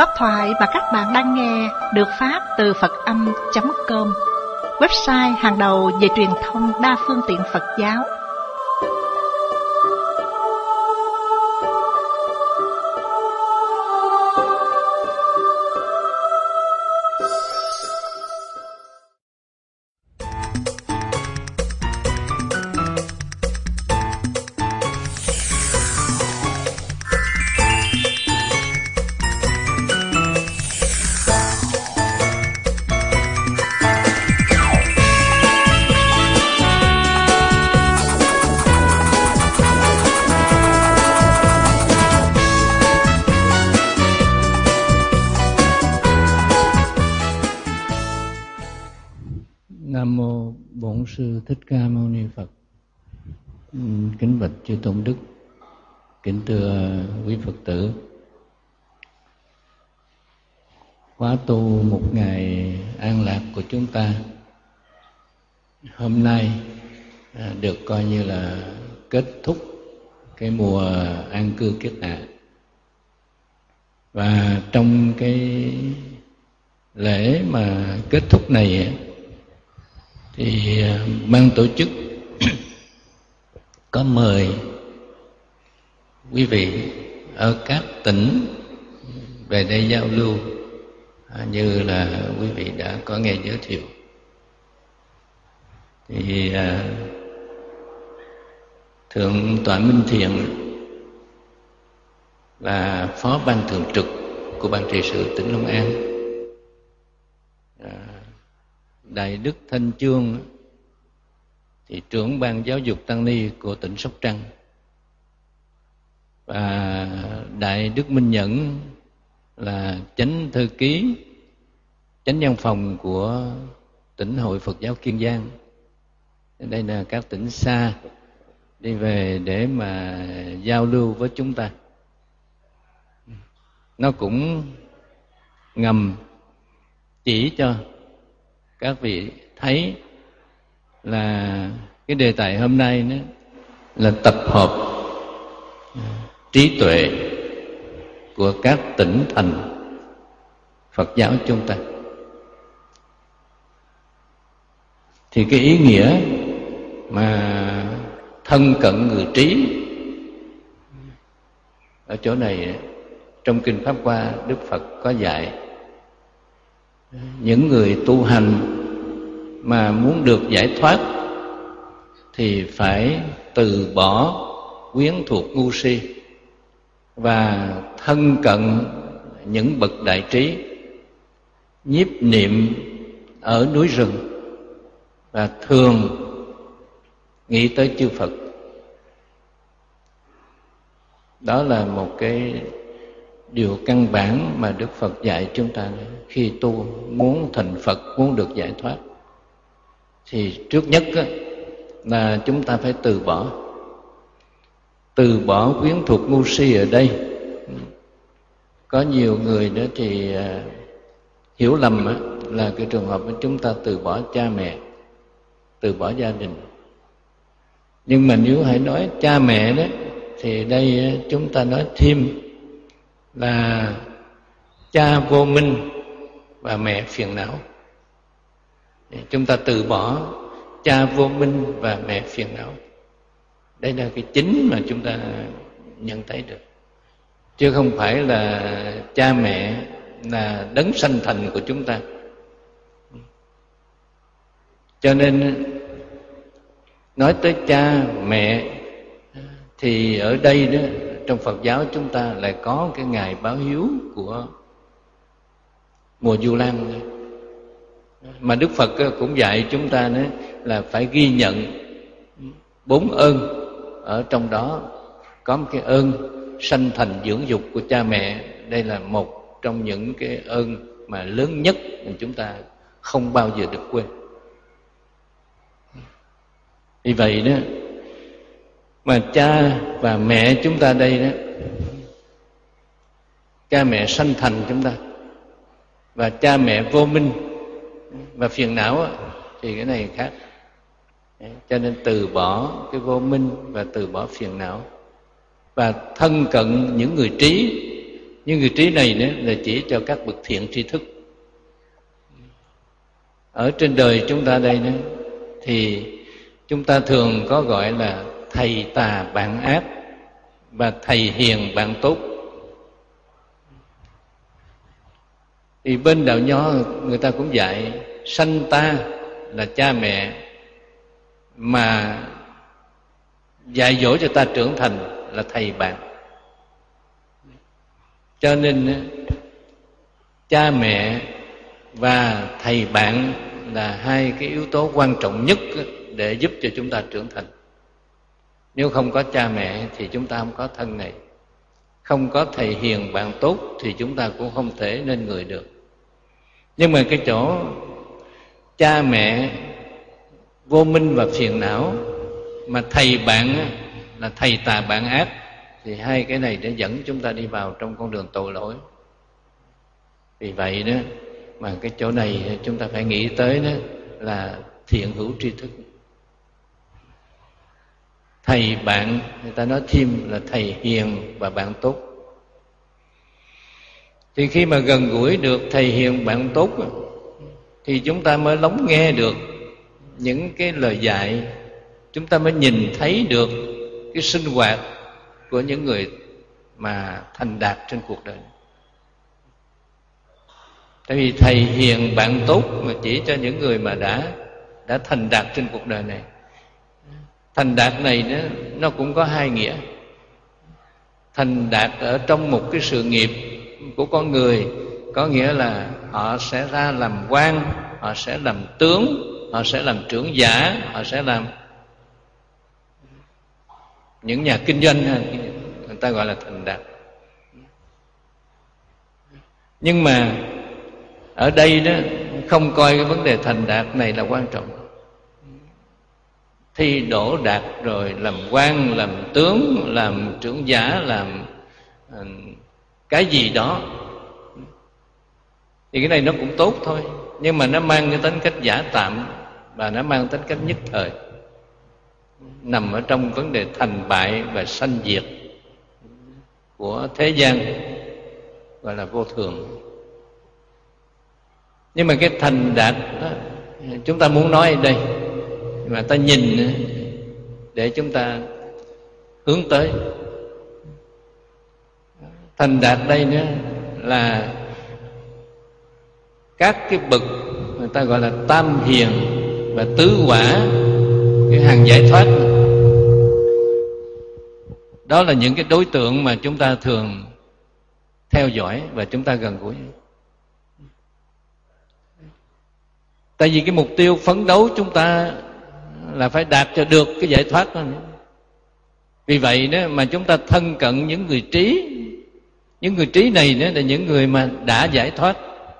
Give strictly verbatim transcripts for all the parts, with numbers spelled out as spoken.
Pháp thoại mà các bạn đang nghe được phát từ Phật âm chấm com, website hàng đầu về truyền thông đa phương tiện Phật giáo. Nam mô Bổn Sư Thích Ca Mâu Ni Phật. Kính bạch chư tôn đức, kính thưa quý Phật tử. Khóa tu một ngày an lạc của chúng ta hôm nay được coi như là kết thúc cái mùa an cư kiết hạ. Và trong cái lễ mà kết thúc này thì ban tổ chức có mời quý vị ở các tỉnh về đây giao lưu, như là quý vị đã có nghe giới thiệu. Thì Thượng tọa Minh Thiện là phó ban thường trực của ban trị sự tỉnh Long An, Đại đức Thanh Chương thì trưởng ban giáo dục tăng ni của tỉnh Sóc Trăng, và Đại đức Minh Nhẫn là chánh thư ký chánh văn phòng của tỉnh Hội Phật giáo Kiên Giang. Đây là các tỉnh xa đi về để mà giao lưu với chúng ta. Nó cũng ngầm chỉ cho các vị thấy là cái đề tài hôm nay đó là tập hợp trí tuệ của các tỉnh thành Phật giáo chúng ta. Thì cái ý nghĩa mà thân cận người trí ở chỗ này, trong Kinh Pháp Hoa Đức Phật có dạy những người tu hành mà muốn được giải thoát thì phải từ bỏ quyến thuộc ngu si và thân cận những bậc đại trí, nhiếp niệm ở núi rừng và thường nghĩ tới chư Phật. Đó là một cái điều căn bản mà Đức Phật dạy chúng ta. Khi tu muốn thành Phật, muốn được giải thoát, thì trước nhất là chúng ta phải từ bỏ. Từ bỏ quyến thuộc ngu si ở đây, có nhiều người đó thì hiểu lầm là cái trường hợp chúng ta từ bỏ cha mẹ, từ bỏ gia đình. Nhưng mà nếu hãy nói cha mẹ đó, thì đây chúng ta nói thêm là cha vô minh và mẹ phiền não. Chúng ta từ bỏ cha vô minh và mẹ phiền não. Đây là cái chính mà chúng ta nhận thấy được, chứ không phải là cha mẹ là đấng sanh thành của chúng ta. Cho nên nói tới cha mẹ thì ở đây đó, trong Phật giáo chúng ta lại có cái ngày báo hiếu của mùa Vu Lan. Mà Đức Phật cũng dạy chúng ta đó là phải ghi nhận bốn ơn. Ở trong đó có một cái ơn sanh thành dưỡng dục của cha mẹ. Đây là một trong những cái ơn mà lớn nhất mà chúng ta không bao giờ được quên. Vì vậy đó, mà cha và mẹ chúng ta đây đó, cha mẹ sanh thành chúng ta và cha mẹ vô minh và phiền não thì cái này khác. Cho nên từ bỏ cái vô minh và từ bỏ phiền não và thân cận những người trí Nhưng người trí này nữa là chỉ cho các bậc thiện tri thức. Ở trên đời chúng ta đây nữa thì chúng ta thường có gọi là thầy tà bạn ác và thầy hiền bạn tốt. Thì bên đạo Nho người ta cũng dạy sanh ta là cha mẹ, mà dạy dỗ cho ta trưởng thành là thầy bạn. Cho nên cha mẹ và thầy bạn là hai cái yếu tố quan trọng nhất để giúp cho chúng ta trưởng thành. Nếu không có cha mẹ thì chúng ta không có thân này, không có thầy hiền bạn tốt thì chúng ta cũng không thể nên người được. Nhưng mà cái chỗ cha mẹ vô minh và phiền não, mà thầy bạn là thầy tà bạn ác, thì hai cái này để dẫn chúng ta đi vào trong con đường tội lỗi. Vì vậy đó mà cái chỗ này chúng ta phải nghĩ tới đó là thiện hữu tri thức. Thầy bạn, người ta nói thêm là thầy hiền và bạn tốt. Thì khi mà gần gũi được thầy hiền bạn tốt thì chúng ta mới lắng nghe được những cái lời dạy, chúng ta mới nhìn thấy được cái sinh hoạt của những người mà thành đạt trên cuộc đời. Tại vì thầy hiền bạn tốt mà chỉ cho những người mà đã đã thành đạt trên cuộc đời này. Thành đạt này nó, nó cũng có hai nghĩa. Thành đạt ở trong một cái sự nghiệp của con người, có nghĩa là họ sẽ ra làm quan, họ sẽ làm tướng, họ sẽ làm trưởng giả, họ sẽ làm những nhà kinh doanh, người ta gọi là thành đạt. Nhưng mà ở đây đó không coi cái vấn đề thành đạt này là quan trọng. Thi đỗ đạt rồi làm quan, làm tướng, làm trưởng giả, làm cái gì đó thì cái này nó cũng tốt thôi, nhưng mà nó mang cái tính cách giả tạm và nó mang tính cách nhất thời, nằm ở trong vấn đề thành bại và sanh diệt của thế gian, gọi là vô thường. Nhưng mà cái thành đạt đó, chúng ta muốn nói ở đây mà ta nhìn để chúng ta hướng tới. Thành đạt đây nữa là các cái bậc người ta gọi là tam hiền và tứ quả, cái hàng giải thoát. Đó là những cái đối tượng mà chúng ta thường theo dõi và chúng ta gần gũi. Tại vì cái mục tiêu phấn đấu chúng ta là phải đạt cho được cái giải thoát đó. Vì vậy đó mà chúng ta thân cận những người trí. Những người trí này đó là những người mà đã giải thoát.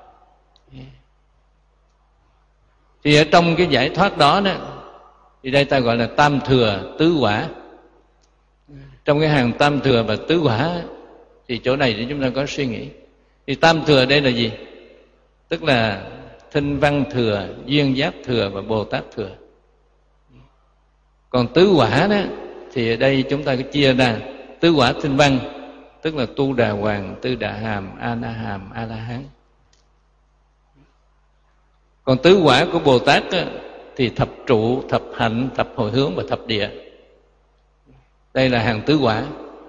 Thì ở trong cái giải thoát đó đó, thì đây ta gọi là tam thừa tứ quả. Trong cái hàng tam thừa và tứ quả thì chỗ này thì chúng ta có suy nghĩ. Thì tam thừa đây là gì? Tức là Thinh Văn thừa, Duyên Giác thừa và Bồ Tát thừa. Còn tứ quả đó thì ở đây chúng ta có chia ra tứ quả Thinh Văn, tức là Tu Đà Hoàng, Tư Đà Hàm, A Na Hàm, A La Hán. Còn tứ quả của Bồ Tát đó, thì thập trụ, thập hạnh, thập hồi hướng và thập địa. Đây là hàng tứ quả.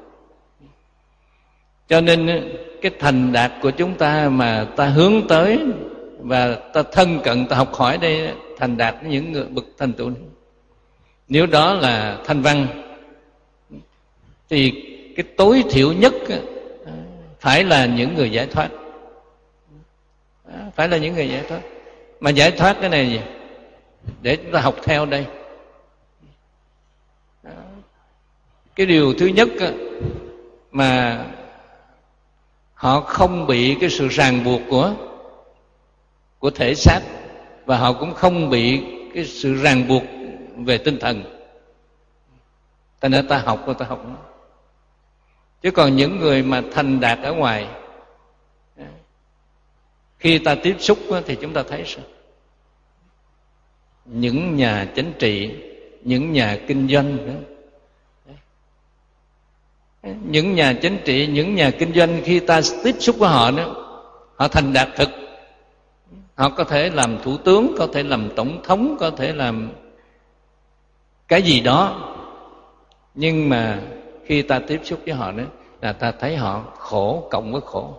Cho nên cái thành đạt của chúng ta mà ta hướng tới và ta thân cận, ta học hỏi đây, thành đạt những người bậc thành tựu. Nếu đó là thanh văn thì cái tối thiểu nhất phải là những người giải thoát. Phải là những người giải thoát. Mà giải thoát cái này gì? Để chúng ta học theo đây. Cái điều thứ nhất mà họ không bị cái sự ràng buộc của của thể xác, và họ cũng không bị cái sự ràng buộc về tinh thần. Ta nên ta học rồi ta học nó. Chứ còn những người mà thành đạt ở ngoài, khi ta tiếp xúc thì chúng ta thấy sao? Những nhà chính trị, những nhà kinh doanh đó, Những nhà chính trị, những nhà kinh doanh, khi ta tiếp xúc với họ nữa, họ thành đạt thực. Họ có thể làm thủ tướng, có thể làm tổng thống, có thể làm cái gì đó. Nhưng mà khi ta tiếp xúc với họ nữa, là ta thấy họ khổ cộng với khổ.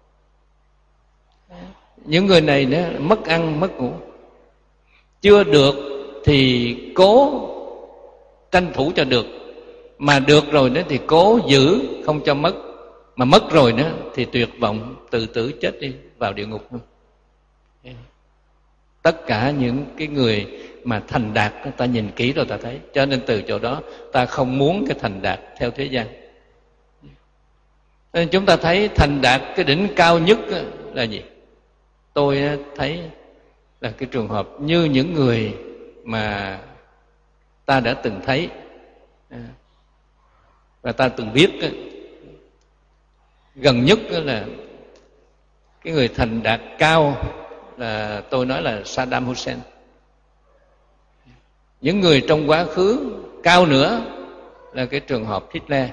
Những người này nữa mất ăn mất ngủ, chưa được thì cố tranh thủ cho được, mà được rồi nữa thì cố giữ không cho mất, mà mất rồi nữa thì tuyệt vọng tự tử chết đi vào địa ngục. Tất cả những cái người mà thành đạt, ta nhìn kỹ rồi ta thấy. Cho nên từ chỗ đó ta không muốn cái thành đạt theo thế gian. Nên chúng ta thấy thành đạt cái đỉnh cao nhất là gì? Tôi thấy là cái trường hợp như những người mà ta đã từng thấy và ta từng biết. Gần nhất là cái người thành đạt cao là tôi nói là Saddam Hussein. Những người trong quá khứ cao nữa là cái trường hợp Hitler.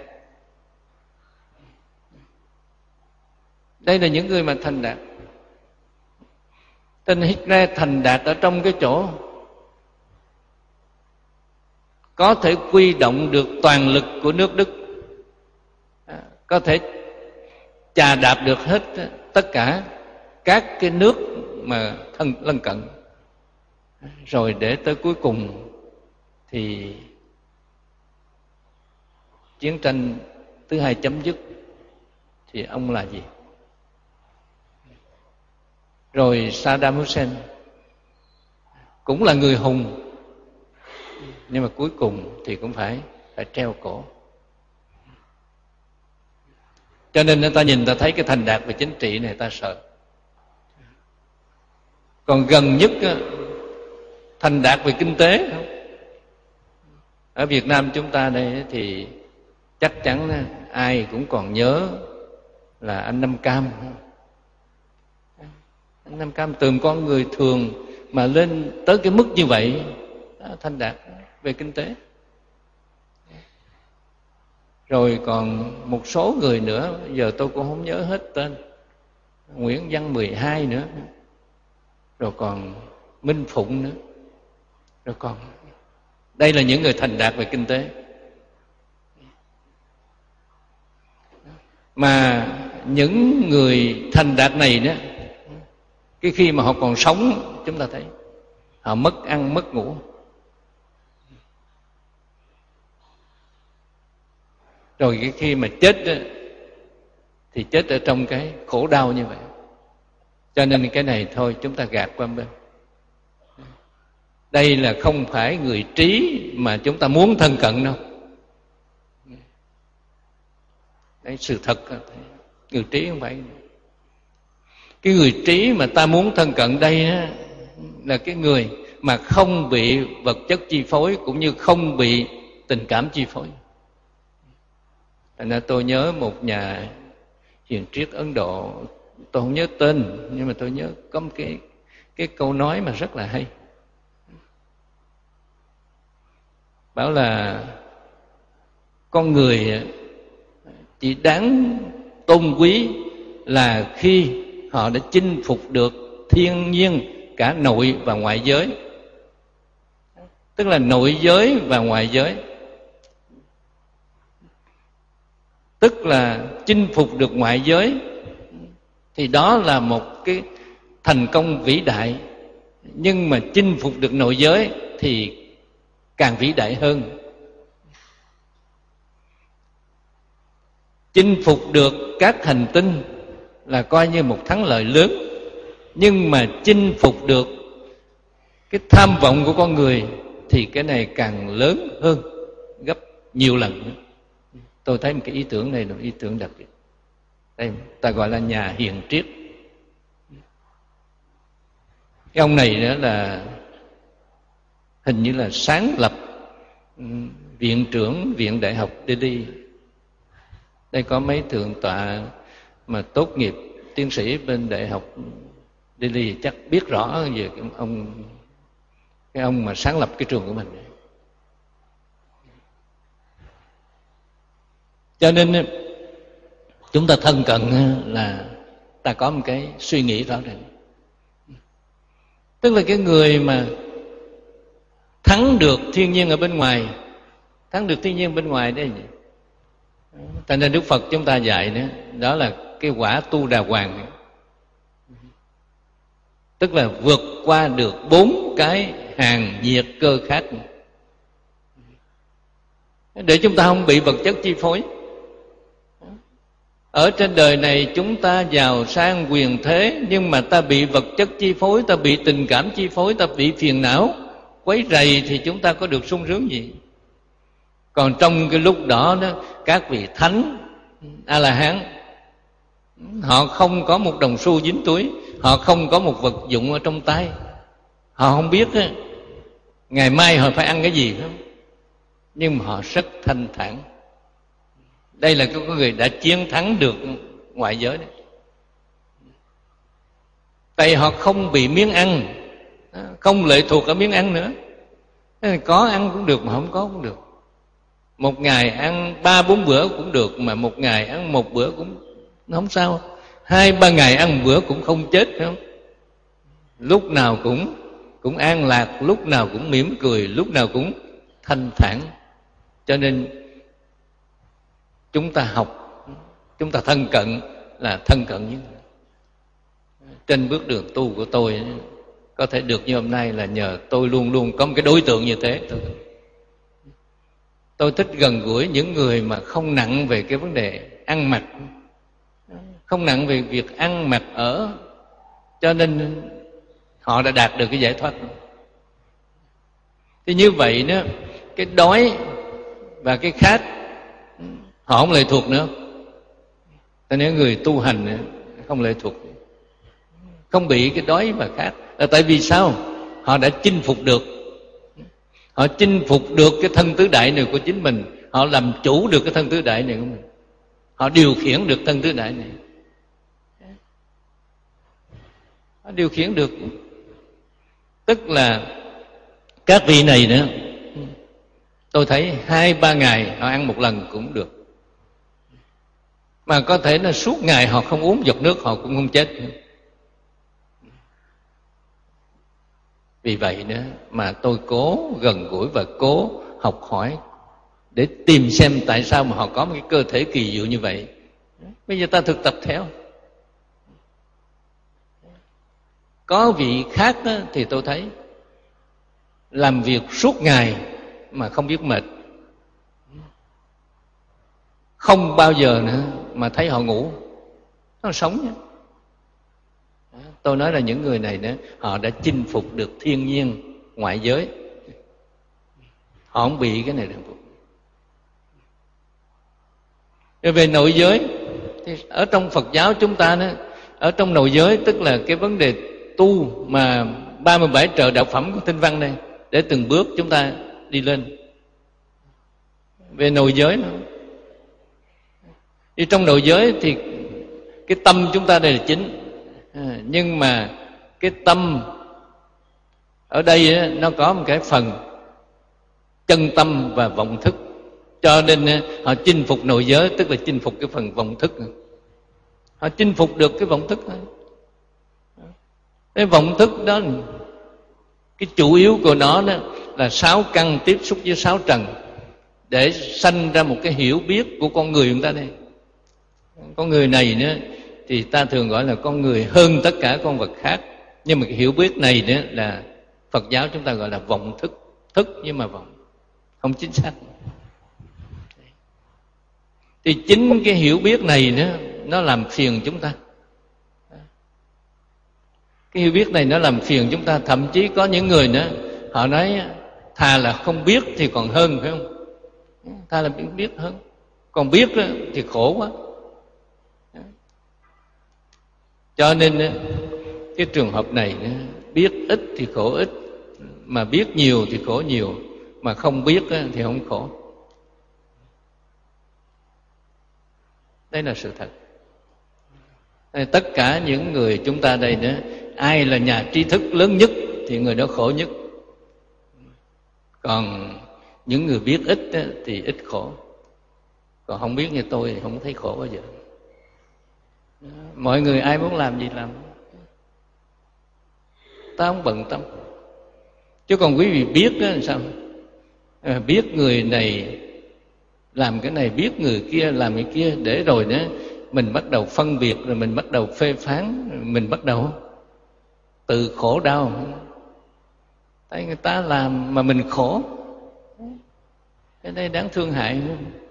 Đây là những người mà thành đạt. Tên Hitler thành đạt ở trong cái chỗ có thể quy động được toàn lực của nước Đức, có thể chà đạp được hết tất cả các cái nước mà thân lân cận, rồi để tới cuối cùng thì chiến tranh thứ hai chấm dứt, thì ông là gì? Rồi Saddam Hussein cũng là người hùng, nhưng mà cuối cùng thì cũng phải phải treo cổ. Cho nên ta nhìn ta thấy cái thành đạt về chính trị này ta sợ. Còn gần nhất thành đạt về kinh tế, ở Việt Nam chúng ta đây thì chắc chắn ai cũng còn nhớ là anh Năm Cam. Anh Năm Cam từ con người thường mà lên tới cái mức như vậy, thành đạt về kinh tế. Rồi còn một số người nữa, giờ tôi cũng không nhớ hết tên, Nguyễn Văn mười hai nữa, rồi còn Minh Phụng nữa, rồi còn đây là những người thành đạt về kinh tế. Mà những người thành đạt này nữa, cái khi mà họ còn sống, chúng ta thấy họ mất ăn mất ngủ. Rồi cái khi mà chết thì chết ở trong cái khổ đau như vậy. Cho nên cái này thôi chúng ta gạt qua bên. Đây là không phải người trí mà chúng ta muốn thân cận đâu. Đấy, sự thật người trí không phải. Cái người trí mà ta muốn thân cận đây đó, là cái người mà không bị vật chất chi phối, cũng như không bị tình cảm chi phối. Thành ra tôi nhớ một nhà hiền triết Ấn Độ, tôi không nhớ tên, nhưng mà tôi nhớ có một cái, cái câu nói mà rất là hay. Bảo là con người chỉ đáng tôn quý là khi họ đã chinh phục được thiên nhiên cả nội và ngoại giới. Tức là nội giới và ngoại giới. Tức là chinh phục được ngoại giới thì đó là một cái thành công vĩ đại. Nhưng mà chinh phục được nội giới thì càng vĩ đại hơn. Chinh phục được các hành tinh là coi như một thắng lợi lớn. Nhưng mà chinh phục được cái tham vọng của con người thì cái này càng lớn hơn gấp nhiều lần nữa. Tôi thấy một cái ý tưởng này là một ý tưởng đặc biệt. Đây, ta gọi là nhà hiền triết. Cái ông này nữa là hình như là sáng lập viện trưởng Viện Đại học Delhi. Đây có mấy thượng tọa mà tốt nghiệp tiến sĩ bên Đại học Delhi chắc biết rõ về cái ông cái ông mà sáng lập cái trường của mình. Cho nên chúng ta thân cận là ta có một cái suy nghĩ rõ ràng. Tức là cái người mà thắng được thiên nhiên ở bên ngoài, thắng được thiên nhiên bên ngoài đấy. Cho nên Đức Phật chúng ta dạy đó, đó là cái quả tu đà hoàng. Tức là vượt qua được bốn cái hàng nhiệt cơ khát, để chúng ta không bị vật chất chi phối. Ở trên đời này chúng ta giàu sang quyền thế, nhưng mà ta bị vật chất chi phối, ta bị tình cảm chi phối, ta bị phiền não quấy rầy, thì chúng ta có được sung sướng gì? Còn trong cái lúc đó, đó các vị thánh A-la-hán, họ không có một đồng xu dính túi, họ không có một vật dụng ở trong tay, họ không biết á, ngày mai họ phải ăn cái gì không, nhưng mà họ rất thanh thản. Đây là cái người đã chiến thắng được ngoại giới đấy. Tại họ không bị miếng ăn, không lệ thuộc ở miếng ăn nữa. Có ăn cũng được mà không có cũng được. Một ngày ăn ba bốn bữa cũng được, mà một ngày ăn một bữa cũng không sao. Hai ba ngày ăn một bữa cũng không chết, phải không? Lúc nào cũng cũng an lạc, lúc nào cũng mỉm cười, lúc nào cũng thanh thản. Cho nên chúng ta học, chúng ta thân cận là thân cận với người. Trên bước đường tu của tôi có thể được như hôm nay là nhờ tôi luôn luôn có một cái đối tượng như thế. Tôi, tôi thích gần gũi những người mà không nặng về cái vấn đề ăn mặc, không nặng về việc ăn mặc ở, cho nên họ đã đạt được cái giải thoát. Thì như vậy đó, cái đói và cái khát họ không lệ thuộc nữa. Cho nên người tu hành không lệ thuộc, không bị cái đói và khát. Là tại vì sao? Họ đã chinh phục được, họ chinh phục được cái thân tứ đại này của chính mình, họ làm chủ được cái thân tứ đại này của mình, họ điều khiển được thân tứ đại này, họ điều khiển được. Tức là các vị này nữa, tôi thấy hai ba ngày họ ăn một lần cũng được, mà có thể là suốt ngày họ không uống giọt nước họ cũng không chết. Vì vậy nữa mà tôi cố gần gũi và cố học hỏi để tìm xem tại sao mà họ có một cái cơ thể kỳ diệu như vậy. Bây giờ ta thực tập theo. Có vị khác đó, thì tôi thấy làm việc suốt ngày mà không biết mệt, không bao giờ nữa mà thấy họ ngủ, nó sống nhé. Tôi nói là những người này nữa, họ đã chinh phục được thiên nhiên ngoại giới, họ không bị cái này ràng buộc. Về nội giới thì ở trong Phật giáo chúng ta nữa, ở trong nội giới tức là cái vấn đề tu mà ba mươi bảy trợ đạo phẩm của Tinh Văn này, để từng bước chúng ta đi lên. Về nội giới nữa, đi trong nội giới thì cái tâm chúng ta đây là chính, à, nhưng mà cái tâm ở đây á, nó có một cái phần chân tâm và vọng thức, cho nên á, họ chinh phục nội giới tức là chinh phục cái phần vọng thức, họ chinh phục được cái vọng thức đó. Cái vọng thức đó, cái chủ yếu của nó đó là sáu căn tiếp xúc với sáu trần, để sanh ra một cái hiểu biết của con người chúng ta đây. Con người này nữa thì ta thường gọi là con người hơn tất cả con vật khác, nhưng mà cái hiểu biết này nữa là Phật giáo chúng ta gọi là vọng thức, thức nhưng mà vọng, không chính xác. Thì chính cái hiểu biết này nữa nó làm phiền chúng ta. Cái hiểu biết này nó làm phiền chúng ta. Thậm chí có những người nữa họ nói thà là không biết thì còn hơn, phải không? Thà là biết, biết hơn, còn biết thì khổ quá. Cho nên cái trường hợp này biết ít thì khổ ít, mà biết nhiều thì khổ nhiều, mà không biết thì không khổ. Đây là sự thật. Tất cả những người chúng ta đây nữa, ai là nhà tri thức lớn nhất thì người đó khổ nhất. Còn những người biết ít thì ít khổ. Còn không biết như tôi thì không thấy khổ bao giờ. Mọi người ai muốn làm gì làm, ta không bận tâm. Chứ còn quý vị biết đó làm sao? À, biết người này làm cái này, biết người kia làm cái kia, để rồi đó mình bắt đầu phân biệt, rồi mình bắt đầu phê phán, mình bắt đầu tự khổ đau. Tại người ta làm mà mình khổ, cái đây đáng thương hại.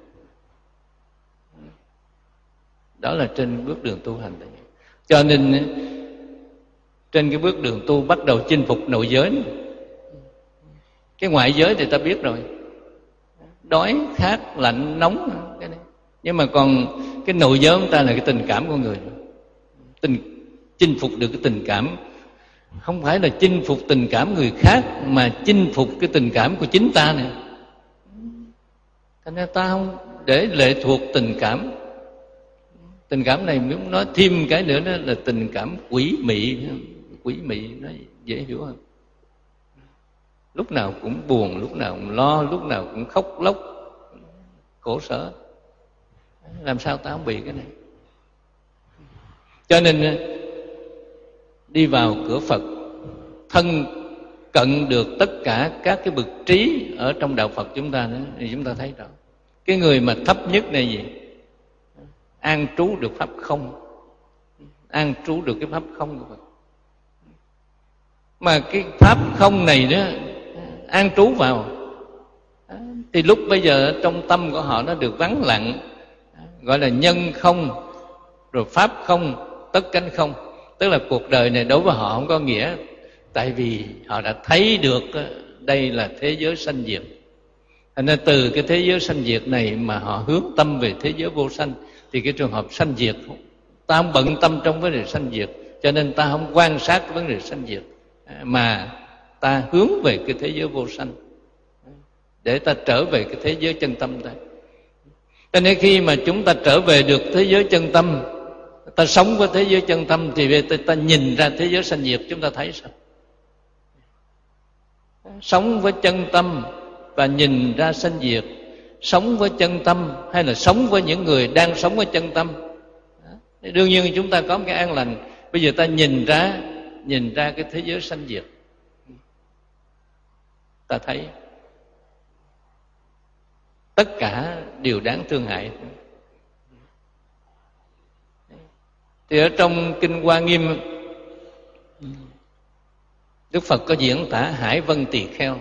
Đó là trên bước đường tu hành. Cho nên trên cái bước đường tu bắt đầu chinh phục nội giới. Cái ngoại giới thì ta biết rồi, đói khát lạnh nóng cái này. Nhưng mà còn cái nội giới của ta là cái tình cảm của người. Tình, chinh phục được cái tình cảm, không phải là chinh phục tình cảm người khác, mà chinh phục cái tình cảm của chính ta này. Thành ra ta không để lệ thuộc tình cảm. Tình cảm này nếu nói thêm cái nữa đó là tình cảm quỷ mị. Quỷ mị nó dễ hiểu hơn. Lúc nào cũng buồn, lúc nào cũng lo, lúc nào cũng khóc lóc, khổ sở. Làm sao ta không bị cái này? Cho nên đi vào cửa Phật, thân cận được tất cả các cái bậc trí ở trong đạo Phật chúng ta đó, thì chúng ta thấy rõ. Cái người mà thấp nhất này gì? An trú được pháp không. An trú được cái pháp không của Phật. Mà cái pháp không này đó, an trú vào, thì lúc bây giờ trong tâm của họ nó được vắng lặng, gọi là nhân không, rồi pháp không, tất cánh không. Tức là cuộc đời này đối với họ không có nghĩa. Tại vì họ đã thấy được đây là thế giới sanh diệt. Thành nên từ cái thế giới sanh diệt này mà họ hướng tâm về thế giới vô sanh, thì cái trường hợp sanh diệt, ta không bận tâm trong vấn đề sanh diệt, cho nên ta không quan sát cái vấn đề sanh diệt, mà ta hướng về cái thế giới vô sanh, để ta trở về cái thế giới chân tâm ta. Cho nên khi mà chúng ta trở về được thế giới chân tâm, ta sống với thế giới chân tâm, thì về ta, ta nhìn ra thế giới sanh diệt, chúng ta thấy sao? Sống với chân tâm và nhìn ra sanh diệt, sống với chân tâm hay là sống với những người đang sống với chân tâm, đương nhiên chúng ta có một cái an lành. Bây giờ ta nhìn ra nhìn ra cái thế giới sanh diệt, ta thấy tất cả đều đáng thương hại. Thì ở trong Kinh Hoa Nghiêm, Đức Phật có diễn tả Hải Vân Tỳ Kheo,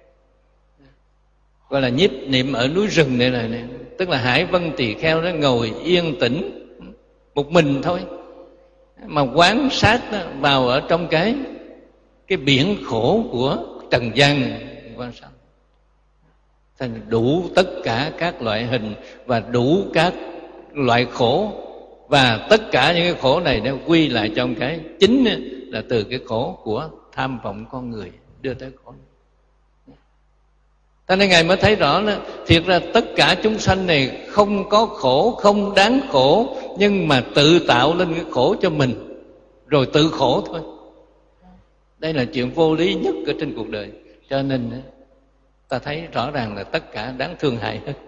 gọi là nhiếp niệm ở núi rừng này, này, này. Tức là Hải Vân Tỳ Kheo nó ngồi yên tĩnh một mình thôi, mà quán sát vào ở trong cái cái biển khổ của trần gian, quan sát thành đủ tất cả các loại hình và đủ các loại khổ, và tất cả những cái khổ này nó quy lại trong cái chính là từ cái khổ của tham vọng con người đưa tới khổ. Cho nên Ngài mới thấy rõ là thiệt ra tất cả chúng sanh này không có khổ, không đáng khổ, nhưng mà tự tạo lên cái khổ cho mình, rồi tự khổ thôi. Đây là chuyện vô lý nhất ở trên cuộc đời. Cho nên ta thấy rõ ràng là tất cả đáng thương hại hết.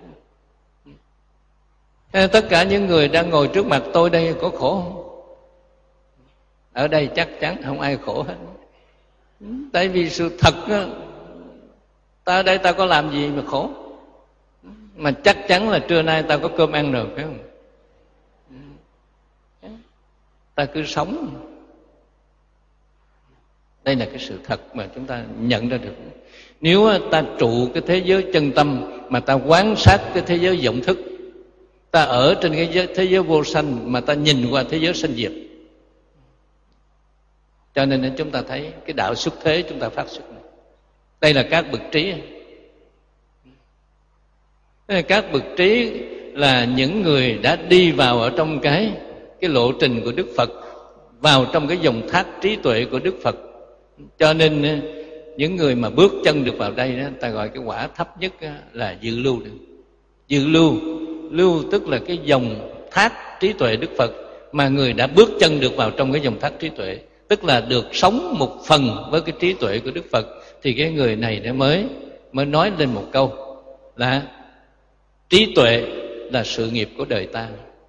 Tất cả những người đang ngồi trước mặt tôi đây có khổ không? Ở đây chắc chắn không ai khổ hết. Tại vì sự thật đó, ta ở đây ta có làm gì mà khổ? Mà chắc chắn là trưa nay ta có cơm ăn rồi, phải không? Ta cứ sống. Đây là cái sự thật mà chúng ta nhận ra được. Nếu ta trụ cái thế giới chân tâm, mà ta quan sát cái thế giới vọng thức, ta ở trên cái giới, thế giới vô sanh, mà ta nhìn qua thế giới sanh diệt, cho nên chúng ta thấy cái đạo xuất thế chúng ta phát xuất. Đây là các bậc trí. Các bậc trí là những người đã đi vào ở trong cái cái lộ trình của Đức Phật, vào trong cái dòng thác trí tuệ của Đức Phật. Cho nên những người mà bước chân được vào đây đó, ta gọi cái quả thấp nhất là dự lưu được. Dự lưu, lưu tức là cái dòng thác trí tuệ Đức Phật, mà người đã bước chân được vào trong cái dòng thác trí tuệ, tức là được sống một phần với cái trí tuệ của Đức Phật, thì cái người này nó mới mới nói lên một câu là trí tuệ là sự nghiệp của đời ta.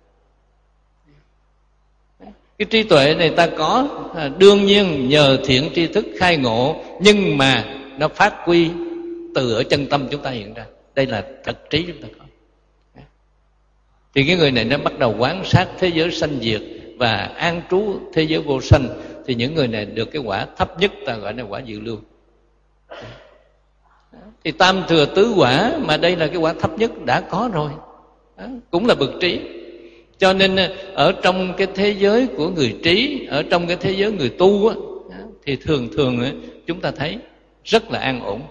Cái trí tuệ này ta có đương nhiên nhờ thiện tri thức khai ngộ, nhưng mà nó phát quy từ ở chân tâm chúng ta hiện ra. Đây là thật trí chúng ta có. Thì cái người này nó bắt đầu quan sát thế giới sanh diệt và an trú thế giới vô sanh, thì những người này được cái quả thấp nhất, ta gọi là quả dự lưu. Thì tam thừa tứ quả, mà đây là cái quả thấp nhất đã có rồi, đó, cũng là bậc trí. Cho nên ở trong cái thế giới của người trí, ở trong cái thế giới người tu á, thì thường thường chúng ta thấy rất là an ổn,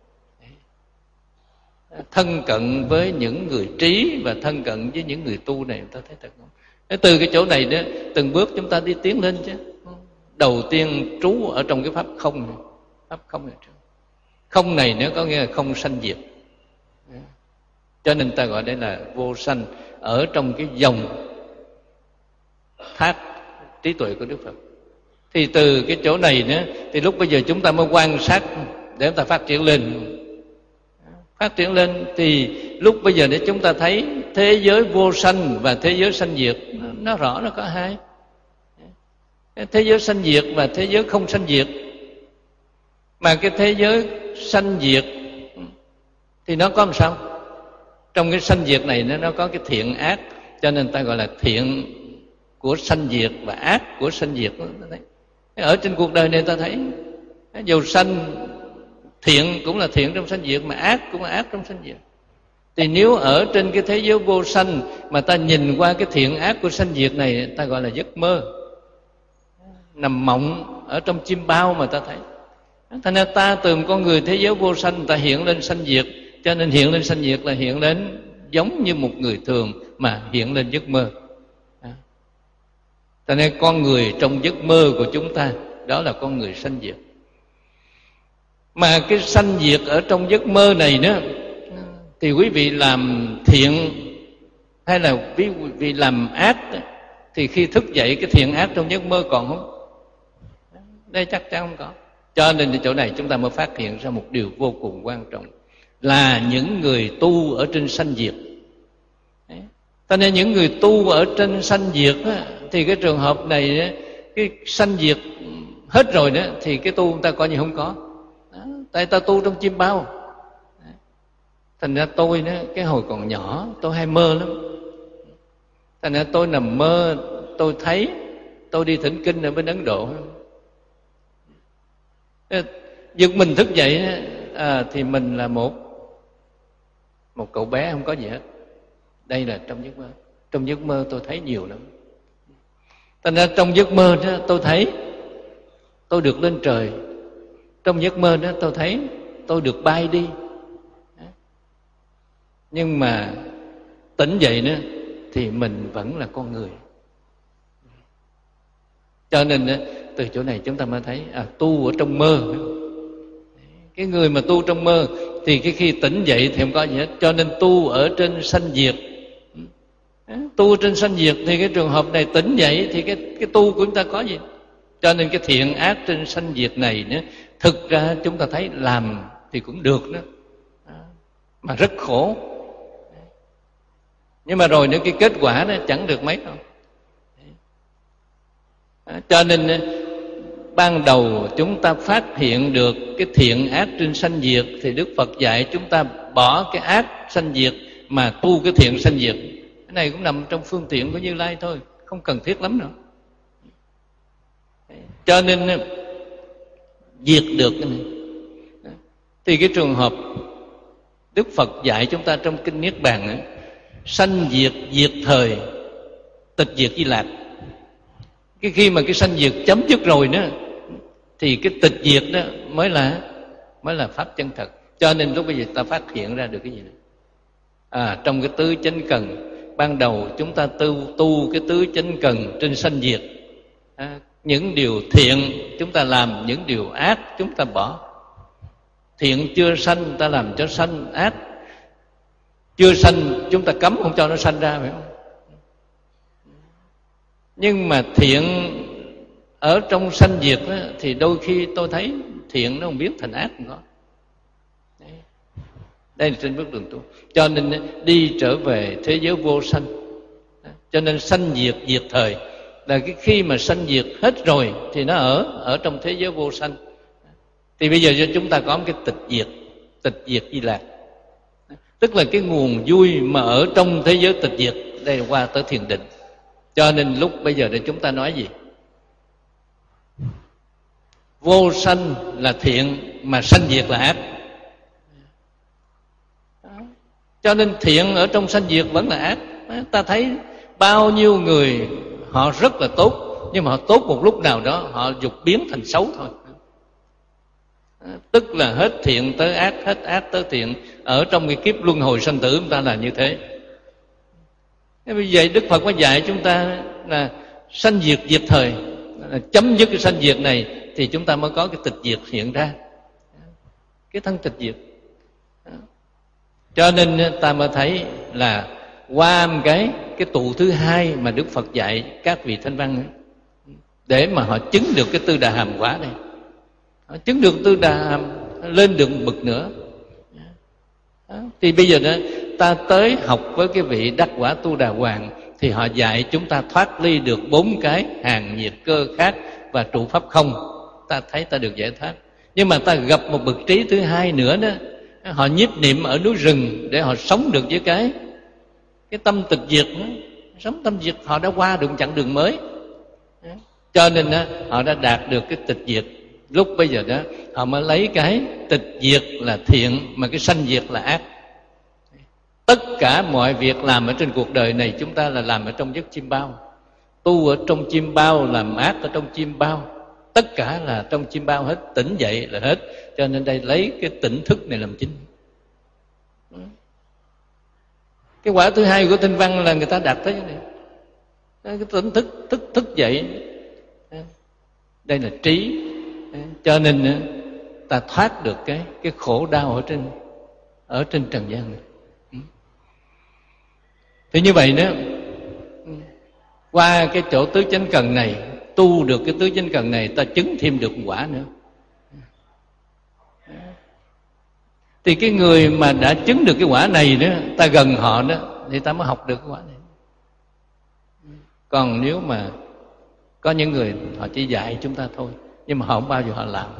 thân cận với những người trí và thân cận với những người tu này, ta thấy thật không? Từ cái chỗ này đó, từng bước chúng ta đi tiến lên chứ. Đầu tiên trú ở trong cái pháp không này. Pháp không này, không này nó có nghĩa là không sanh diệt, cho nên ta gọi đây là vô sanh, ở trong cái dòng thác trí tuệ của Đức Phật. Thì từ cái chỗ này nữa, thì lúc bây giờ chúng ta mới quan sát để chúng ta phát triển lên. Phát triển lên thì lúc bây giờ để chúng ta thấy thế giới vô sanh và thế giới sanh diệt, nó rõ, nó có hai. Thế giới sanh diệt và thế giới không sanh diệt. Mà cái thế giới sanh diệt thì nó có làm sao? Trong cái sanh diệt này nó, nó có cái thiện ác, cho nên ta gọi là thiện của sanh diệt và ác của sanh diệt. Ở trên cuộc đời này ta thấy dù sanh thiện cũng là thiện trong sanh diệt, mà ác cũng là ác trong sanh diệt. Thì nếu ở trên cái thế giới vô sanh mà ta nhìn qua cái thiện ác của sanh diệt này, ta gọi là giấc mơ, nằm mộng ở trong chim bao mà ta thấy. Thành ra ta từ một con người thế giới vô sanh, ta hiện lên sanh diệt, cho nên hiện lên sanh diệt là hiện lên giống như một người thường mà hiện lên giấc mơ. Cho nên con người trong giấc mơ của chúng ta, đó là con người sanh diệt. Mà cái sanh diệt ở trong giấc mơ này nữa, thì quý vị làm thiện hay là quý vị làm ác, thì khi thức dậy cái thiện ác trong giấc mơ còn không? Đây chắc chắn không có. Cho nên chỗ này chúng ta mới phát hiện ra một điều vô cùng quan trọng, là những người tu ở trên sanh diệt. Cho nên những người tu ở trên sanh diệt á, thì cái trường hợp này, cái sanh diệt hết rồi đó, thì cái tu người ta coi như không có. Đó, tại ta tu trong chim bao. Thành ra tôi đó, cái hồi còn nhỏ tôi hay mơ lắm. Thành ra tôi nằm mơ, tôi thấy tôi đi thỉnh kinh ở bên Ấn Độ. Giật mình thức dậy à, thì mình là một một cậu bé không có gì hết. Đây là trong giấc mơ. Trong giấc mơ tôi thấy nhiều lắm. Thành ra trong giấc mơ đó tôi thấy tôi được lên trời. Trong giấc mơ đó tôi thấy tôi được bay đi. Nhưng mà tỉnh dậy nữa thì mình vẫn là con người. Cho nên từ chỗ này chúng ta mới thấy à, tu ở trong mơ. Cái người mà tu trong mơ thì cái khi tỉnh dậy thì không có gì hết. Cho nên tu ở trên sanh diệt. Tu trên sanh diệt thì cái trường hợp này tỉnh dậy thì cái, cái tu của chúng ta có gì? Cho nên cái thiện ác trên sanh diệt này nữa, thực ra chúng ta thấy làm thì cũng được nữa, mà rất khổ. Nhưng mà rồi nữa cái kết quả đó chẳng được mấy đâu. Cho nên ban đầu chúng ta phát hiện được cái thiện ác trên sanh diệt, thì Đức Phật dạy chúng ta bỏ cái ác sanh diệt mà tu cái thiện sanh diệt. Cái này cũng nằm trong phương tiện của Như Lai thôi, không cần thiết lắm nữa. Cho nên diệt được cái này. Thì cái trường hợp Đức Phật dạy chúng ta trong kinh Niết Bàn ấy, sanh diệt diệt thời, tịch diệt di lạc. Cái khi mà cái sanh diệt chấm dứt rồi nữa, thì cái tịch diệt đó mới là mới là pháp chân thật. Cho nên lúc bây giờ ta phát hiện ra được cái gì này? À, trong cái tứ chánh cần, ban đầu chúng ta tu tu cái tứ chánh cần trên sanh diệt. À, những điều thiện chúng ta làm, những điều ác chúng ta bỏ. Thiện chưa sanh ta làm cho sanh, ác chưa sanh chúng ta cấm không cho nó sanh ra, phải không? Nhưng mà thiện ở trong sanh diệt đó, thì đôi khi tôi thấy thiện nó không biết thành ác không có. Đây là trên bước đường tu. Cho nên đi trở về thế giới vô sanh. Cho nên sanh diệt, diệt thời là cái khi mà sanh diệt hết rồi thì nó ở ở trong thế giới vô sanh. Thì bây giờ cho chúng ta có một cái tịch diệt, tịch diệt Di Lạc, tức là cái nguồn vui mà ở trong thế giới tịch diệt. Đây là qua tới thiền định. Cho nên lúc bây giờ để chúng ta nói gì? Vô sanh là thiện, mà sanh diệt là ác. Cho nên thiện ở trong sanh diệt vẫn là ác. Ta thấy bao nhiêu người họ rất là tốt, nhưng mà họ tốt một lúc nào đó họ dục biến thành xấu thôi. Tức là hết thiện tới ác, hết ác tới thiện. Ở trong cái kiếp luân hồi sanh tử chúng ta là như thế. Vì vậy Đức Phật có dạy chúng ta là sanh diệt diệt thời, là chấm dứt cái sanh diệt này thì chúng ta mới có cái tịch diệt hiện ra, cái thân tịch diệt. Cho nên ta mới thấy là qua một cái cái tụ thứ hai mà Đức Phật dạy các vị thanh văn để mà họ chứng được cái tư đà hàm quả này, họ chứng được tư đà hàm lên được một bậc nữa. Thì bây giờ đó ta tới học với cái vị đắc quả Tu Đà Hoàng thì họ dạy chúng ta thoát ly được bốn cái hàng nhiệt cơ khác và trụ pháp không. Ta thấy ta được giải thoát. Nhưng mà ta gặp một bậc trí thứ hai nữa đó, họ nhiếp niệm ở núi rừng để họ sống được với cái cái tâm tịch diệt đó. Sống tâm diệt họ đã qua được chặng đường mới. Cho nên đó, họ đã đạt được cái tịch diệt. Lúc bây giờ đó họ mới lấy cái tịch diệt là thiện, mà cái sanh diệt là ác. Tất cả mọi việc làm ở trên cuộc đời này chúng ta là làm ở trong giấc chim bao. Tu ở trong chim bao, làm ác ở trong chim bao, tất cả là trong chim bao hết, tỉnh dậy là hết. Cho nên đây lấy cái tỉnh thức này làm chính. Cái quả thứ hai của Thanh Văn là người ta đạt tới cái này, cái tỉnh thức, thức thức dậy. Đây là trí. Cho nên ta thoát được cái cái khổ đau ở trên ở trên trần gian này. Thì như vậy đó, qua cái chỗ tứ chánh cần này, tu được cái tứ chánh cần này, ta chứng thêm được quả nữa. Thì cái người mà đã chứng được cái quả này đó, ta gần họ đó, thì ta mới học được cái quả này. Còn nếu mà có những người họ chỉ dạy chúng ta thôi, nhưng mà họ không bao giờ họ làm.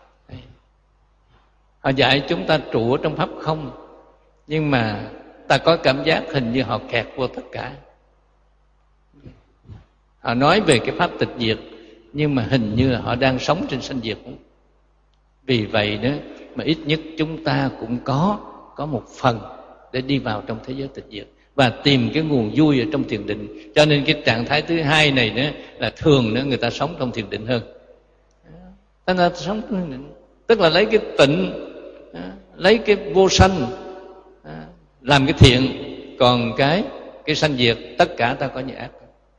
Họ dạy chúng ta trụ ở trong pháp không, nhưng mà ta có cảm giác hình như họ kẹt vô tất cả. Họ nói về cái pháp tịch diệt, nhưng mà hình như là họ đang sống trên sanh diệt. Vì vậy đó mà ít nhất chúng ta cũng có có một phần để đi vào trong thế giới tịch diệt và tìm cái nguồn vui ở trong thiền định. Cho nên cái trạng thái thứ hai này đó là thường đó người ta sống trong thiền định hơn. Ta là sống trong thiền định, tức là lấy cái tịnh, lấy cái vô sanh làm cái thiện, còn cái cái sanh diệt tất cả ta có như ác.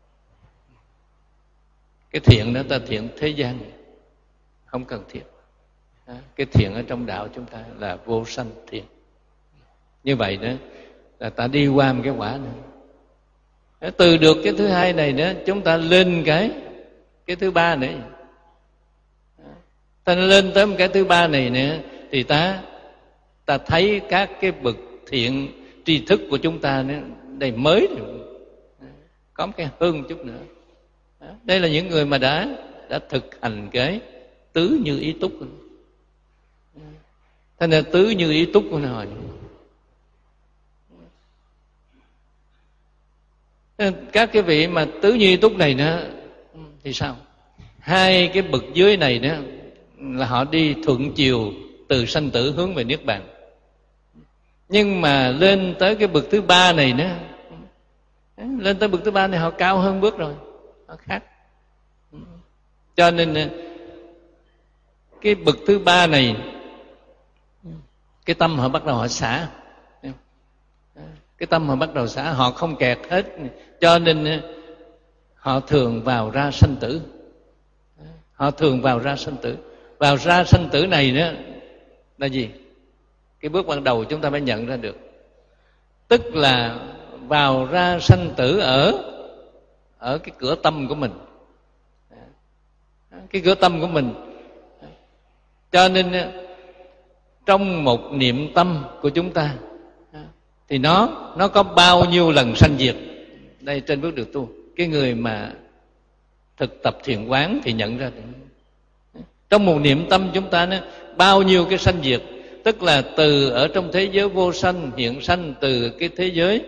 Cái thiện đó ta thiện thế gian không cần thiết. Cái thiện ở trong đạo chúng ta là vô sanh thiện. Như vậy đó là ta đi qua một cái quả nữa. Từ được cái thứ hai này nữa, chúng ta lên cái cái thứ ba nữa. Ta lên tới một cái thứ ba này nữa thì ta ta thấy các cái bậc thiện tri thức của chúng ta nữa, đây mới có một cái hơn chút nữa. Đây là những người mà đã đã thực hành cái tứ như ý túc. Thế nên tứ như ý túc của nó. Các cái vị mà tứ như ý túc này nữa thì sao? Hai cái bậc dưới này nữa là họ đi thuận chiều từ sanh tử hướng về niết bàn. Nhưng mà lên tới cái bậc thứ ba này nữa, lên tới bậc thứ ba này họ cao hơn bước rồi, họ khác. Cho nên cái bậc thứ ba này, cái tâm họ bắt đầu họ xả, cái tâm họ bắt đầu xả, họ không kẹt hết. Cho nên họ thường vào ra sanh tử, họ thường vào ra sanh tử. Vào ra sanh tử này nữa là gì? Cái bước ban đầu chúng ta phải nhận ra được, tức là vào ra sanh tử ở ở cái cửa tâm của mình, cái cửa tâm của mình. Cho nên trong một niệm tâm của chúng ta thì nó nó có bao nhiêu lần sanh diệt. Đây trên bước đường tu, cái người mà thực tập thiền quán thì nhận ra được. Trong một niệm tâm chúng ta nó bao nhiêu cái sanh diệt, tức là từ ở trong thế giới vô sanh hiện sanh, từ cái thế giới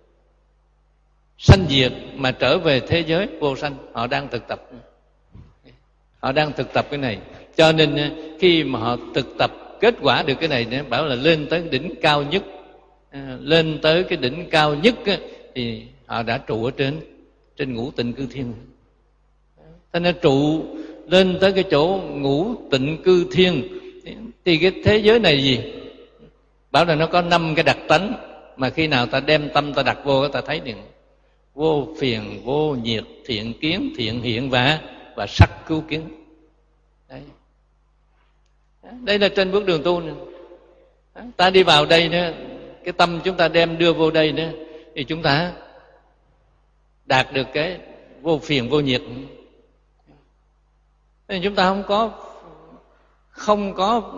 sanh diệt mà trở về thế giới vô sanh. Họ đang thực tập, họ đang thực tập cái này. Cho nên khi mà họ thực tập kết quả được cái này, bảo là lên tới đỉnh cao nhất, lên tới cái đỉnh cao nhất thì họ đã trụ ở trên trên ngũ tịnh cư thiên. Thế nên trụ lên tới cái chỗ ngũ tịnh cư thiên thì cái thế giới này gì? Bảo là nó có năm cái đặc tánh mà khi nào ta đem tâm ta đặt vô, ta thấy liền vô phiền, vô nhiệt, thiện kiến, thiện hiện và và sắc cứu kiến. Đấy. Đây là trên bước đường tu này. Ta đi vào đây nữa, cái tâm chúng ta đem đưa vô đây nữa, thì chúng ta đạt được cái vô phiền, vô nhiệt. Nên chúng ta không có không có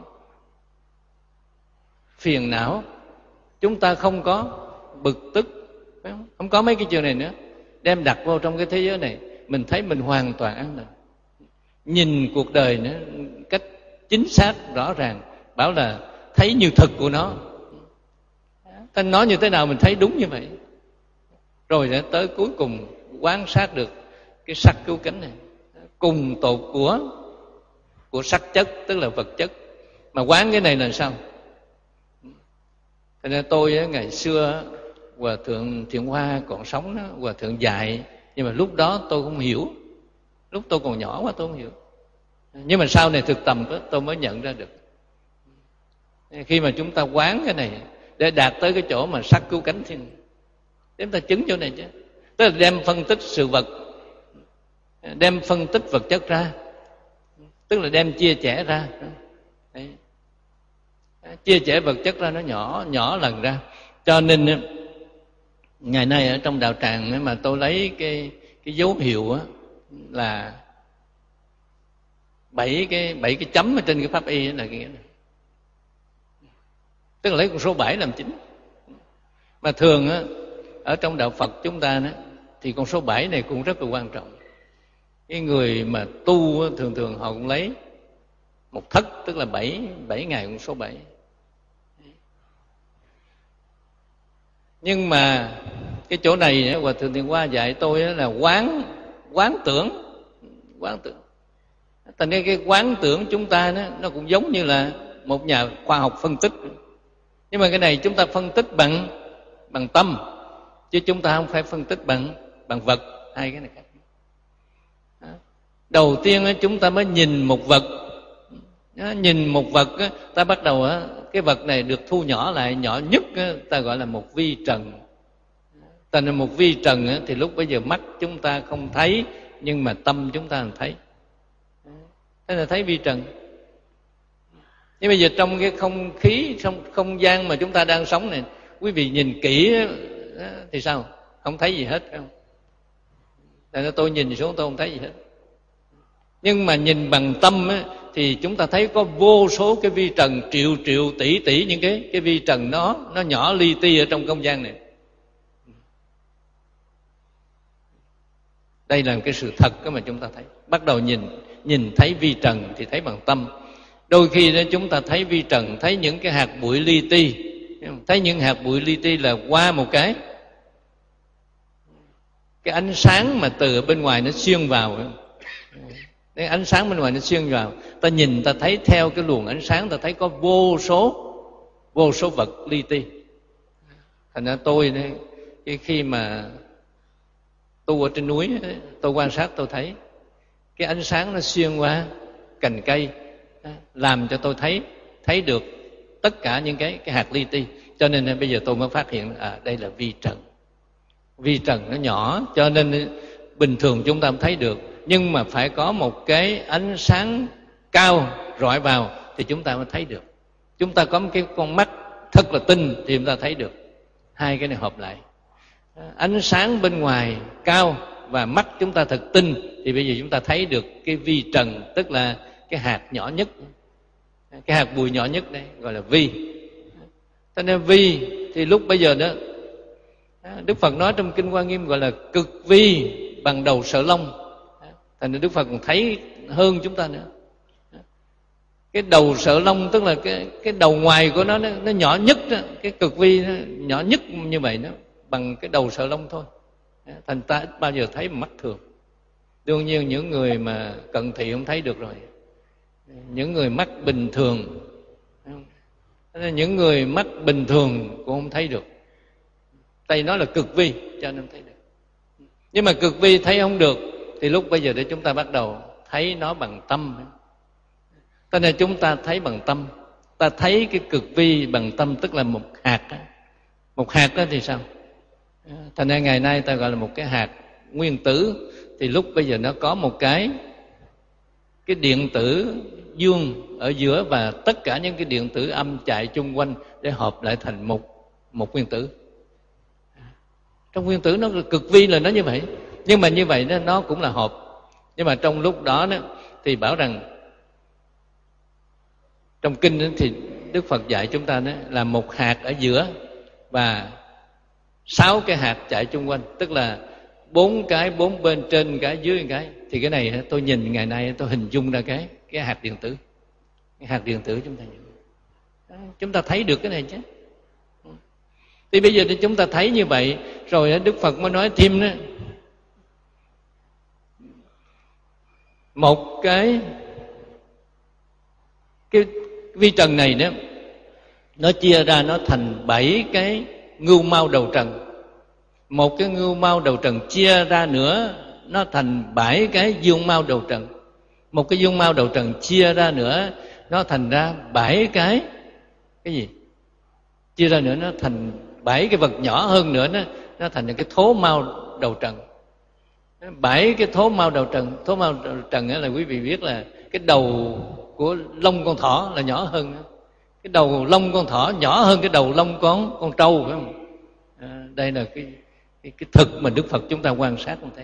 phiền não, chúng ta không có bực tức, phải không? Không có mấy cái chuyện này nữa. Đem đặt vô trong cái thế giới này, mình thấy mình hoàn toàn an định, nhìn cuộc đời nữa cách chính xác rõ ràng. Bảo là thấy như thực của nó, ta nói như thế nào mình thấy đúng như vậy. Rồi tới cuối cùng quan sát được cái sắc cứu cánh này, cùng tột của của sắc chất, tức là vật chất. Mà quán cái này là sao? Cho nên tôi ngày xưa Hòa thượng Thiện Hoa còn sống đó, Hòa thượng dạy, nhưng mà lúc đó tôi không hiểu, lúc tôi còn nhỏ quá tôi không hiểu. Nhưng mà sau này thực tập tôi mới nhận ra được. Khi mà chúng ta quán cái này để đạt tới cái chỗ mà sắc cứu cánh thiên, chúng ta chứng chỗ này chứ, tức là đem phân tích sự vật, đem phân tích vật chất ra, tức là đem chia sẻ ra. Đấy. Chia sẻ vật chất ra, nó nhỏ nhỏ lần ra. Cho nên ngày nay ở trong đạo tràng mà tôi lấy cái cái dấu hiệu á, là bảy cái bảy cái chấm ở trên cái pháp y là cái nghĩa này. Tức là lấy con số bảy làm chính. Mà thường á, ở trong đạo Phật chúng ta đó, thì con số bảy này cũng rất là quan trọng. Cái người mà tu á, thường thường họ cũng lấy một thất, tức là bảy bảy ngày con số bảy. Nhưng mà cái chỗ này Hòa thượng Thiện Hoa dạy tôi là quán quán tưởng, quán tưởng. Thành ra cái quán tưởng chúng ta đó, nó cũng giống như là một nhà khoa học phân tích. Nhưng mà cái này chúng ta phân tích bằng bằng tâm, chứ chúng ta không phải phân tích bằng bằng vật. Hai cái này khác. Đầu tiên chúng ta mới nhìn một vật, nhìn một vật ta bắt đầu cái vật này được thu nhỏ lại, nhỏ nhất ta gọi là một vi trần. Ta là một vi trần thì lúc bây giờ mắt chúng ta không thấy, nhưng mà tâm chúng ta thấy. Thế là thấy vi trần. Nhưng bây giờ trong cái không khí, trong không gian mà chúng ta đang sống này, quý vị nhìn kỹ thì sao? Không thấy gì hết, phải không? Tại nên tôi nhìn xuống tôi không thấy gì hết. Nhưng mà nhìn bằng tâm á, thì chúng ta thấy có vô số cái vi trần, triệu triệu tỷ tỷ những cái cái vi trần nó nó nhỏ li ti ở trong không gian này. Đây là cái sự thật đó mà chúng ta thấy. Bắt đầu nhìn nhìn thấy vi trần thì thấy bằng tâm. Đôi khi đó chúng ta thấy vi trần, thấy những cái hạt bụi li ti, thấy những hạt bụi li ti là qua một cái cái ánh sáng mà từ bên ngoài nó xuyên vào. Cái ánh sáng bên ngoài nó xuyên vào, ta nhìn ta thấy theo cái luồng ánh sáng, ta thấy có vô số vô số vật li ti. Thành ra tôi cái khi mà tu ở trên núi, tôi quan sát tôi thấy cái ánh sáng nó xuyên qua cành cây, làm cho tôi thấy thấy được tất cả những cái cái hạt li ti. Cho nên bây giờ tôi mới phát hiện à đây là vi trần. Vi trần nó nhỏ, cho nên bình thường chúng ta không thấy được, nhưng mà phải có một cái ánh sáng cao rọi vào thì chúng ta mới thấy được. Chúng ta có một cái con mắt thật là tinh thì chúng ta thấy được. Hai cái này hợp lại, ánh sáng bên ngoài cao và mắt chúng ta thật tinh, thì bây giờ chúng ta thấy được cái vi trần, tức là cái hạt nhỏ nhất. Cái hạt bụi nhỏ nhất đây gọi là vi. Cho nên vi thì lúc bây giờ đó Đức Phật nói trong Kinh Hoa Nghiêm gọi là cực vi bằng đầu sợi lông. Thành ra Đức Phật còn thấy hơn chúng ta nữa. Cái đầu sợi lông tức là cái cái đầu ngoài của nó nó, nó nhỏ nhất đó. Cái cực vi nó nhỏ nhất như vậy đó, bằng cái đầu sợi lông thôi. Thành ta ít bao giờ thấy mắt thường. Đương nhiên những người mà cận thị không thấy được rồi. Những người mắt bình thường, những người mắt bình thường cũng không thấy được. Đây nói là cực vi cho nên thấy được. Nhưng mà cực vi thấy không được thì lúc bây giờ để chúng ta bắt đầu thấy nó bằng tâm. Cho nên chúng ta thấy bằng tâm. Ta thấy cái cực vi bằng tâm tức là một hạt. Một hạt đó thì sao? Thành ra ngày nay ta gọi là một cái hạt nguyên tử. Thì lúc bây giờ nó có một cái cái điện tử dương ở giữa và tất cả những cái điện tử âm chạy chung quanh để hợp lại thành một một nguyên tử. Trong nguyên tử nó cực vi là nó như vậy. Nhưng mà như vậy đó, nó cũng là hợp. Nhưng mà trong lúc đó, đó thì bảo rằng trong kinh đó, thì Đức Phật dạy chúng ta đó, là một hạt ở giữa và sáu cái hạt chạy chung quanh, tức là bốn cái, bốn bên trên cái dưới một cái. Thì cái này tôi nhìn ngày nay tôi hình dung ra cái cái hạt điện tử. Cái hạt điện tử chúng ta nhìn. Chúng ta thấy được cái này chứ. Thì bây giờ thì chúng ta thấy như vậy rồi Đức Phật mới nói thêm đó, một cái cái vi trần này đó nó chia ra nó thành bảy cái ngưu mao đầu trần. Một cái ngưu mao đầu trần chia ra nữa nó thành bảy cái dương mao đầu trần. Một cái dương mao đầu trần chia ra nữa nó thành ra bảy cái cái gì? Chia ra nữa nó thành bảy cái vật nhỏ hơn nữa nó nó thành cái thố mao đầu trần. Bảy cái thố mao đầu trần. Thố mao đầu trần là quý vị biết là cái đầu của lông con thỏ là nhỏ hơn. Cái đầu lông con thỏ nhỏ hơn cái đầu lông con con trâu, phải không? À, đây là cái, cái cái thực mà Đức Phật chúng ta quan sát không thấy.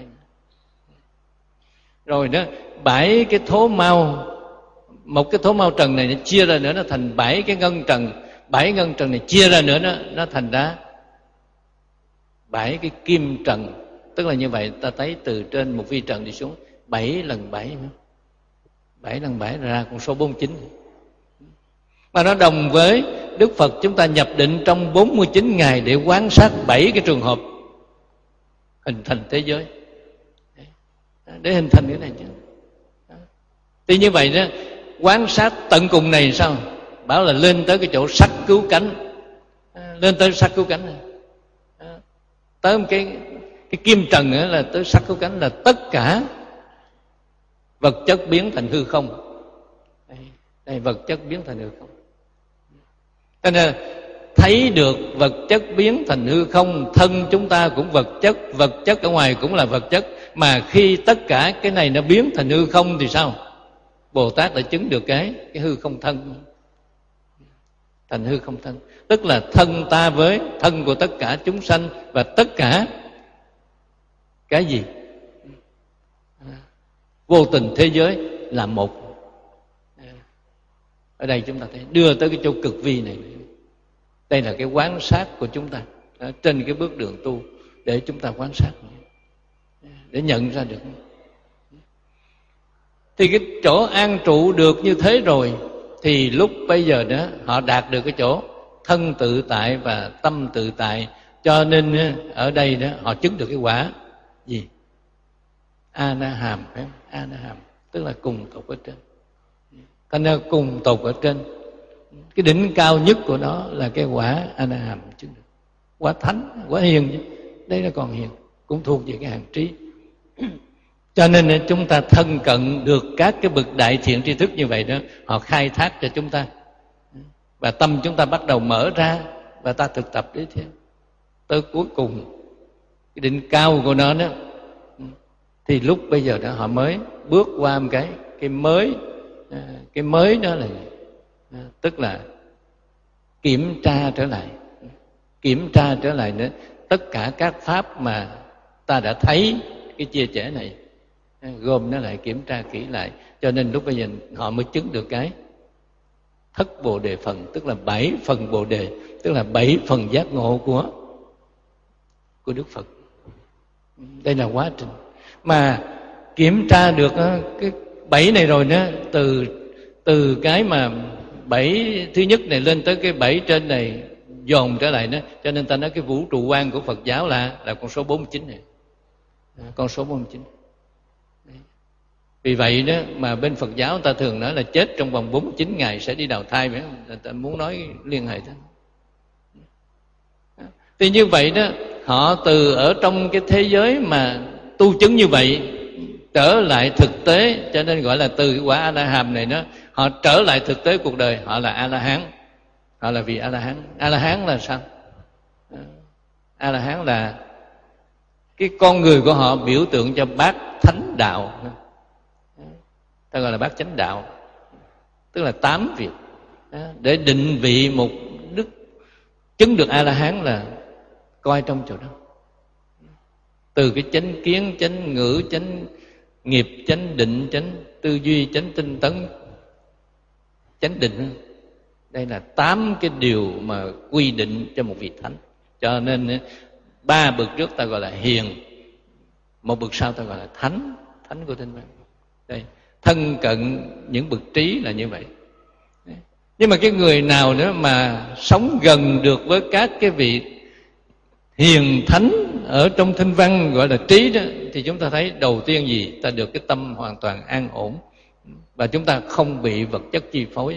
Rồi đó, bảy cái thố mao, một cái thố mao trần này nó chia ra nữa nó thành bảy cái ngân trần. Bảy ngân trần này chia ra nữa nó nó thành ra bảy cái kim trần. Tức là như vậy ta thấy từ trên một vi trần đi xuống bảy lần bảy. Bảy lần bảy ra con số bốn mươi chín. Mà nó đồng với Đức Phật chúng ta nhập định trong bốn mươi chín ngày để quan sát bảy cái trường hợp hình thành thế giới. Để hình thành cái này chứ. Thì như vậy đó, quan sát tận cùng này sao? Bảo là lên tới cái chỗ sắc cứu cánh. Lên tới sắc cứu cánh này. Tới một cái cái kim trần nữa là tới sắc cứu cánh, là tất cả vật chất biến thành hư không. Đây, đây vật chất biến thành hư không. Cho nên thấy được vật chất biến thành hư không, thân chúng ta cũng vật chất, vật chất ở ngoài cũng là vật chất. Mà khi tất cả cái này nó biến thành hư không thì sao? Bồ Tát đã chứng được cái cái hư không thân. Thành hư không thân, tức là thân ta với thân của tất cả chúng sanh và tất cả cái gì? Vô tình thế giới là một. Ở đây chúng ta thấy đưa tới cái chỗ cực vi này. Đây là cái quán sát của chúng ta trên cái bước đường tu để chúng ta quan sát, để nhận ra được. Thì cái chỗ an trụ được như thế rồi thì lúc bây giờ đó họ đạt được cái chỗ thân tự tại và tâm tự tại. Cho nên ở đây đó họ chứng được cái quả gì? A Na Hàm, phải không? A Na Hàm tức là cùng tột ở trên. Thành ra cùng tột ở trên, cái đỉnh cao nhất của nó là cái quả A Na Hàm chứng được. Quả thánh, quả hiền chứ. Đây nó còn hiền, cũng thuộc về cái hàng trí. Cho nên chúng ta thân cận được các cái bậc đại thiện tri thức như vậy đó, họ khai thác cho chúng ta. Và tâm chúng ta bắt đầu mở ra và ta thực tập đấy theo. Tới cuối cùng cái đỉnh cao của nó đó, thì lúc bây giờ đó họ mới bước qua một cái cái mới. Cái mới đó là tức là kiểm tra trở lại. Kiểm tra trở lại nữa tất cả các pháp mà ta đã thấy cái chia sẻ này, gom nó lại, kiểm tra kỹ lại. Cho nên lúc bây giờ họ mới chứng được cái thất bồ đề phần, tức là bảy phần bồ đề, tức là bảy phần giác ngộ của của Đức Phật. Đây là quá trình mà kiểm tra được cái bảy này rồi đó, từ từ cái mà bảy thứ nhất này lên tới cái bảy trên này dồn trở lại đó, cho nên ta nói cái vũ trụ quan của Phật giáo là là con số bốn mươi chín này, con số bốn mươi chín. Vì vậy đó mà bên Phật giáo ta thường nói là chết trong vòng bốn mươi chín ngày sẽ đi đào thai, phải không? Ta muốn nói liên hệ thế. Thì như vậy đó, họ từ ở trong cái thế giới mà tu chứng như vậy trở lại thực tế, cho nên gọi là từ quả A La Hàm này đó, họ trở lại thực tế cuộc đời, họ là A La Hán, họ là vị A La Hán. A La Hán là sao? A La Hán là cái con người của họ biểu tượng cho bát thánh đạo, ta gọi là bát chánh đạo, tức là tám việc. Để định vị một đức chứng được A La Hán là coi trong chỗ đó, từ cái chánh kiến, chánh ngữ, chánh nghiệp, chánh định, chánh tư duy, chánh tinh tấn, chánh định. Đây là tám cái điều mà quy định cho một vị thánh. Cho nên ba bậc trước ta gọi là hiền, một bậc sau ta gọi là thánh, thánh của tinh văn. Đây, thân cận những bậc trí là như vậy. Nhưng mà cái người nào nữa mà sống gần được với các cái vị hiền thánh ở trong thinh văn gọi là trí đó, thì chúng ta thấy đầu tiên gì? Ta được cái tâm hoàn toàn an ổn, và chúng ta không bị vật chất chi phối.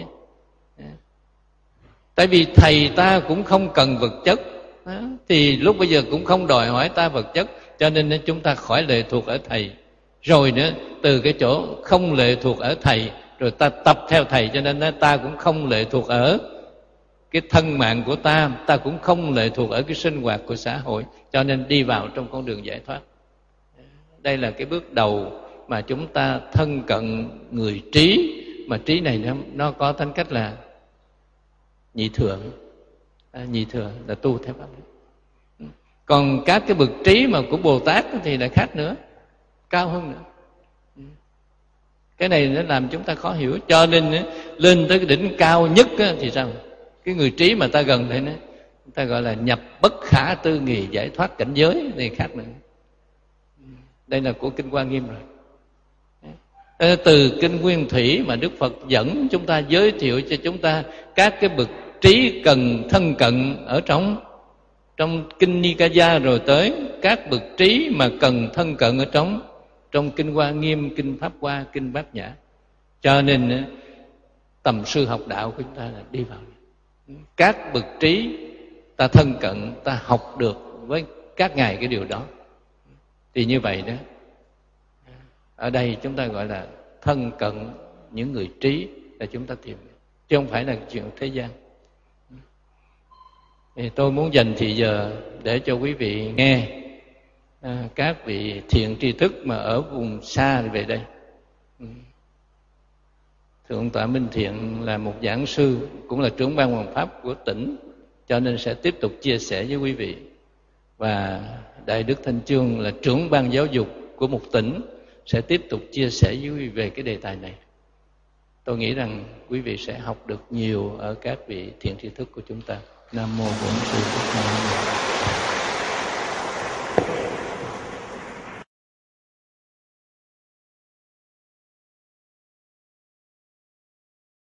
Tại vì thầy ta cũng không cần vật chất, thì lúc bây giờ cũng không đòi hỏi ta vật chất, cho nên chúng ta khỏi lệ thuộc ở thầy. Rồi nữa, từ cái chỗ không lệ thuộc ở thầy, rồi ta tập theo thầy, cho nên ta cũng không lệ thuộc ở cái thân mạng của ta, ta cũng không lệ thuộc ở cái sinh hoạt của xã hội, cho nên đi vào trong con đường giải thoát. Đây là cái bước đầu mà chúng ta thân cận người trí, mà trí này nó, nó có tính cách là nhị thừa. À, nhị thừa là tu theo pháp lý. Còn các cái bậc trí mà của Bồ Tát thì lại khác nữa, cao hơn nữa. Cái này nó làm chúng ta khó hiểu. Cho nên lên tới cái đỉnh cao nhất thì sao? Cái người trí mà ta gần đây, ta gọi là nhập bất khả tư nghì, giải thoát cảnh giới này khác nữa. Đây là của Kinh Hoa Nghiêm rồi. Từ Kinh Nguyên Thủy mà Đức Phật dẫn chúng ta, giới thiệu cho chúng ta các cái bậc trí cần thân cận ở trong trong Kinh Nikaya, rồi tới các bậc trí mà cần thân cận ở trong trong Kinh Hoa Nghiêm, Kinh Pháp Hoa, Kinh Bát Nhã. Cho nên tầm sư học đạo của chúng ta là đi vào các bậc trí, ta thân cận, ta học được với các ngài cái điều đó. Thì như vậy đó, ở đây chúng ta gọi là thân cận những người trí là chúng ta tìm, chứ không phải là chuyện thế gian. Thì tôi muốn dành thì giờ để cho quý vị nghe à, các vị thiện tri thức mà ở vùng xa về đây. Thượng tọa Minh Thiện là một giảng sư, cũng là trưởng ban hoàng pháp của tỉnh, cho nên sẽ tiếp tục chia sẻ với quý vị. Và Đại Đức Thanh Chương là trưởng ban giáo dục của một tỉnh, sẽ tiếp tục chia sẻ với quý vị về cái đề tài này. Tôi nghĩ rằng quý vị sẽ học được nhiều ở các vị thiện tri thức của chúng ta. Nam mô Bổn Sư Thích Ca Mâu Ni.